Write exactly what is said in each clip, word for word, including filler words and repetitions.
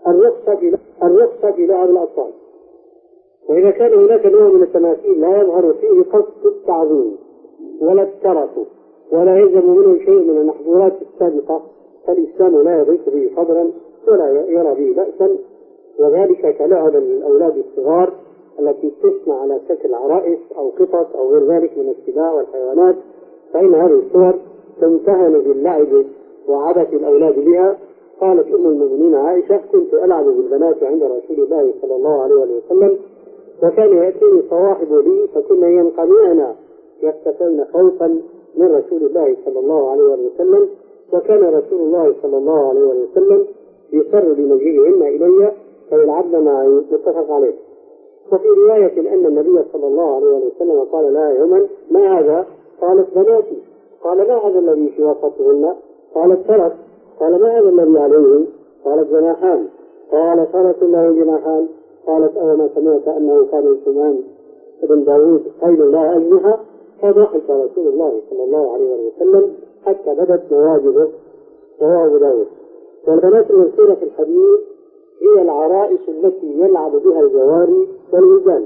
الرخصة في الرخصة في لعب الأطفال. وإذا كان هناك نوع من التماثيل لا يظهر فيه قصد التعظيم ولا الترف ولا يلزم منه شيء من المحظورات السابقة، فالإسلام لا يضيق به صدرا ولا يرى به بأسا، وذلك كلعب الأولاد الصغار التي تصنع على شكل عرائس أو قطط أو غير ذلك من السباع والحيوانات، فإن هذه الصور تمتهن باللعب وعبث الأولاد بها. قالت أم المؤمنين عائشة: كنت ألعب بالبنات عند رسول الله صلى الله عليه وسلم، وكان يأتيني صواحب لي فكنا ينقمعن يختفين خوفا من رسول الله صلى الله عليه وسلم، وكان رسول الله صلى الله عليه وسلم يسر بمجيئهن إلي فيلعبن معي. متفق عليه. وفي رواية أن النبي صلى الله عليه وسلم قال لها يوما: ما هذا؟ قالت: بناتي. قال: ما هذا الذي في وسطهن؟ قالت: ثلاث. قال: ما هذا الذي عليهم؟ قالت: جناحان. قال: ثلاث له جناحان. قالت: أوما سمعت أنه كان سليمان بن داود خيل لا أجنحة؟ فضحك رسول الله صلى الله عليه وسلم حتى بدت نواجذه. رواه أبو داود. والبنات المذكورة في الحديث هي العرائس التي يلعب بها الجواري والولدان.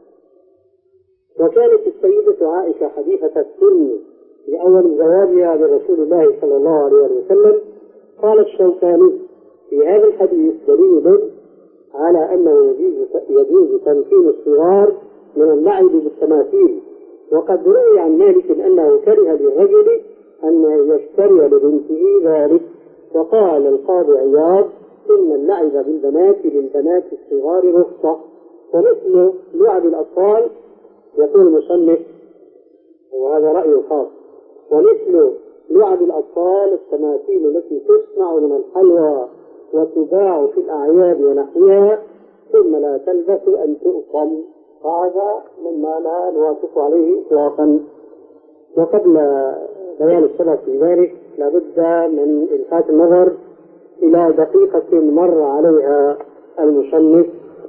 وكانت السيدة عائشة حديثة السن لأول زواجها برسول الله صلى الله عليه وسلم. قال الشوكاني: في هذا الحديث دليل على أنه يجوز تمكين الصغار من اللعب بالتماثيل، وقد روي عن مالك أنه كره للرجل أن يشتري لبنته ذلك. وقال القاضي عياض: إن اللعب بالبنات للبنات الصغار رخصة، ومثل لعب الأطفال يقول المصنف وهذا رأي خاص، ومثل لعب الأطفال التماثيل التي تصنع من الحلوى وتباع في الأعياد ونحوها ثم لا تلبث أن تؤكل، فهذا مما لا نوافق عليه إطلاقا. وقبل بيان السبب في ذلك لابد من إلفات النظر إلى دقيقة مر عليها المصنف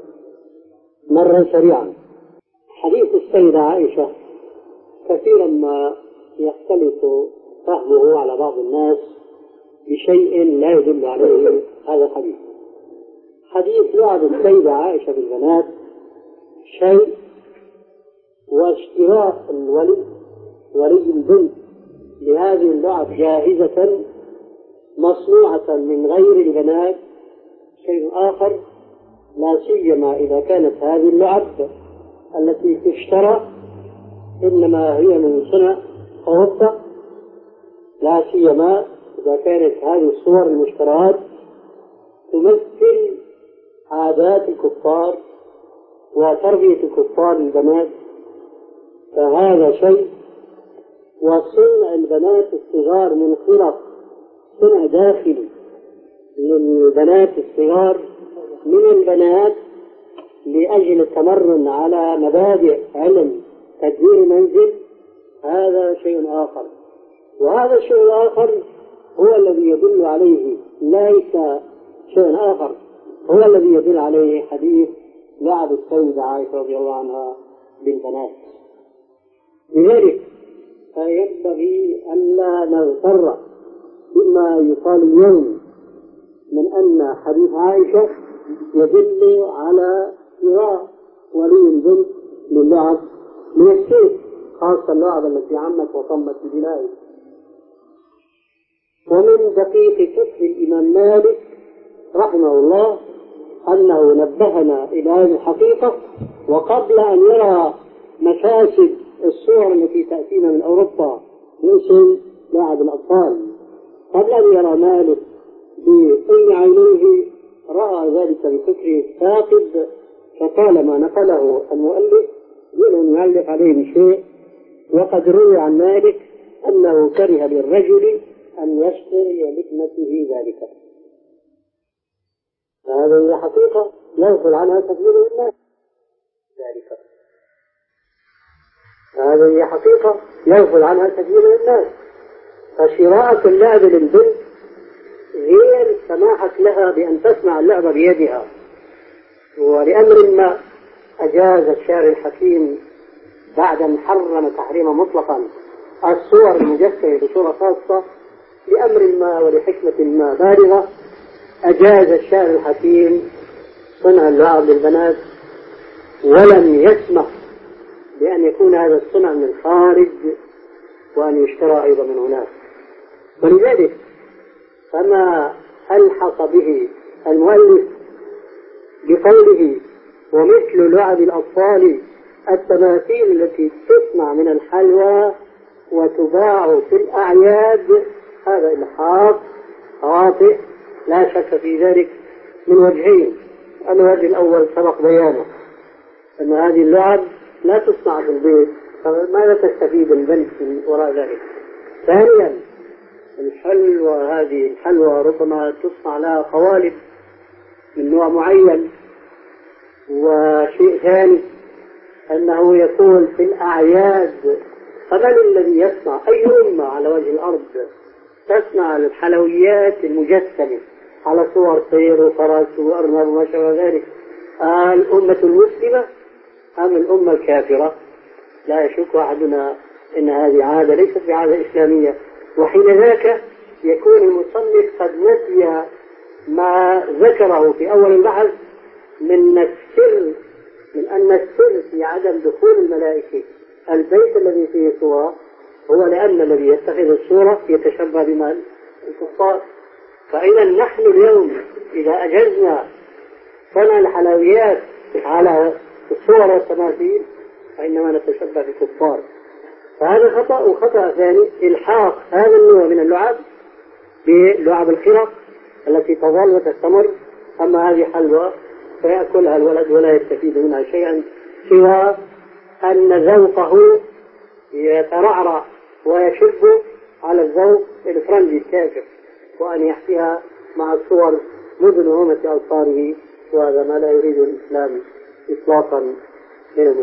مرا سريعا. حديث السيدة عائشة كثيرا ما يختلط فهمه على بعض الناس بشيء لا يدل عليه هذا الحديث. حديث لعب السيدة عائشة بالبنات شيء، واشتراء الولي ولي البنت لهذه اللعب جاهزة مصنوعة من غير البنات شيء آخر، لا سيما إذا كانت هذه اللعب التي تشترى إنما هي من صنع أوروبا، لا سيما إذا كانت هذه الصور المشترات تمثل عادات الكفار وتربية الكفار للبنات، فهذا شيء. وصنع البنات الصغار من خرق صنع داخلي للبنات الصغار من البنات لأجل التمرن على مبادئ علم تدبير منزل، هذا شيء آخر. وهذا الشيء الآخر هو الذي يدل عليه، ليس شيء آخر، هو الذي يدل عليه حديث لعب السيدة عائشة رضي الله عنها بالبنات. لذلك فينبغي أن لا نغتر بما يقال اليوم من أن حديث عائشة يدل على شراء ولي البنت للعب من السيف، خاصة اللعب التي عمت وطمت ببلاد. ومن دقيق فقه الإمام مالك رحمه الله أنه نبهنا إلى هذه الحقيقة، وقبل أن يرى مفاسد الصور التي تأتينا من أوروبا مثل لعب الأطفال، قبل أن يرى مالك بأي عينيه رأى ذلك بفكره الثاقب، فطالما نقله المؤلف دون يعلق عليه بشيء. وقد روي عن مالك أنه كره للرجل أن يشتري لابنته ذلك، هذه هي حقيقة يغفل عنها كثير من الناس. ذلك هذه هي حقيقة يغفل عنها كثير من الناس. فشراءة اللعب للبنت غير سماحة لها بأن تصنع اللعبة بيدها. ولأمر ما أجاز الشارع الحكيم بعد أن حرم تحريما مطلقا الصور المجسمة بصورة خاصة لأمر ما ولحكمة ما بالغة، أجاز الشارع الحكيم صنع اللعب للبنات، ولم يسمح بأن يكون هذا الصنع من خارج وأن يشترى أيضا من هناك. ولذلك فما ألحق به المؤلف بقوله ومثل لعب الأطفال التماثيل التي تصنع من الحلوى وتباع في الأعياد، هذا إلحاق خاطئ لا شك في ذلك من وجهين. الوجه الأول سبق بيانه، أن هذه اللعب لا تصنع في البيت، فماذا تستفيد البنت من وراء ذلك؟ ثانيا الحلوى، هذه الحلوى ربما تصنع لها قوالب من نوع معين. وشيء ثاني أنه يكون في الأعياد، فمن الذي يصنع؟ أي أمة على وجه الأرض تصنع الحلويات المجسمة على صور طير وفرس وأرنب وما شابه ذلك؟ آه الأمة المسلمة أم الأمة الكافرة؟ لا يشك أحدنا أن هذه عادة ليست بعادة إسلامية. وحين ذاك يكون المصنف قد نسي ما ذكره في أول البحث من السر، من أن السر في عدم دخول الملائكة البيت الذي فيه صورة هو لأن الذي يتخذ الصورة يتشبه بمن؟ الكفار. فإذا نحن اليوم إذا أجزنا صنع الحلويات على الصور والتماثيل فإنما نتشبه بالكفار. فهذا خطأ. وخطأ ثاني إلحاق هذا النوع من اللعب بلعب الخرق التي تظل وتستمر. أما هذه حلوى فيأكلها الولد ولا يستفيد منها شيئا سوى أن ذوقه يترعرع ويشب على الذوق الفرنجي الكافر، وأن يحكيها مع الصور مدن وهمة أبصاره، وهذا ما لا يريد الإسلام إطلاقا من المسلمين.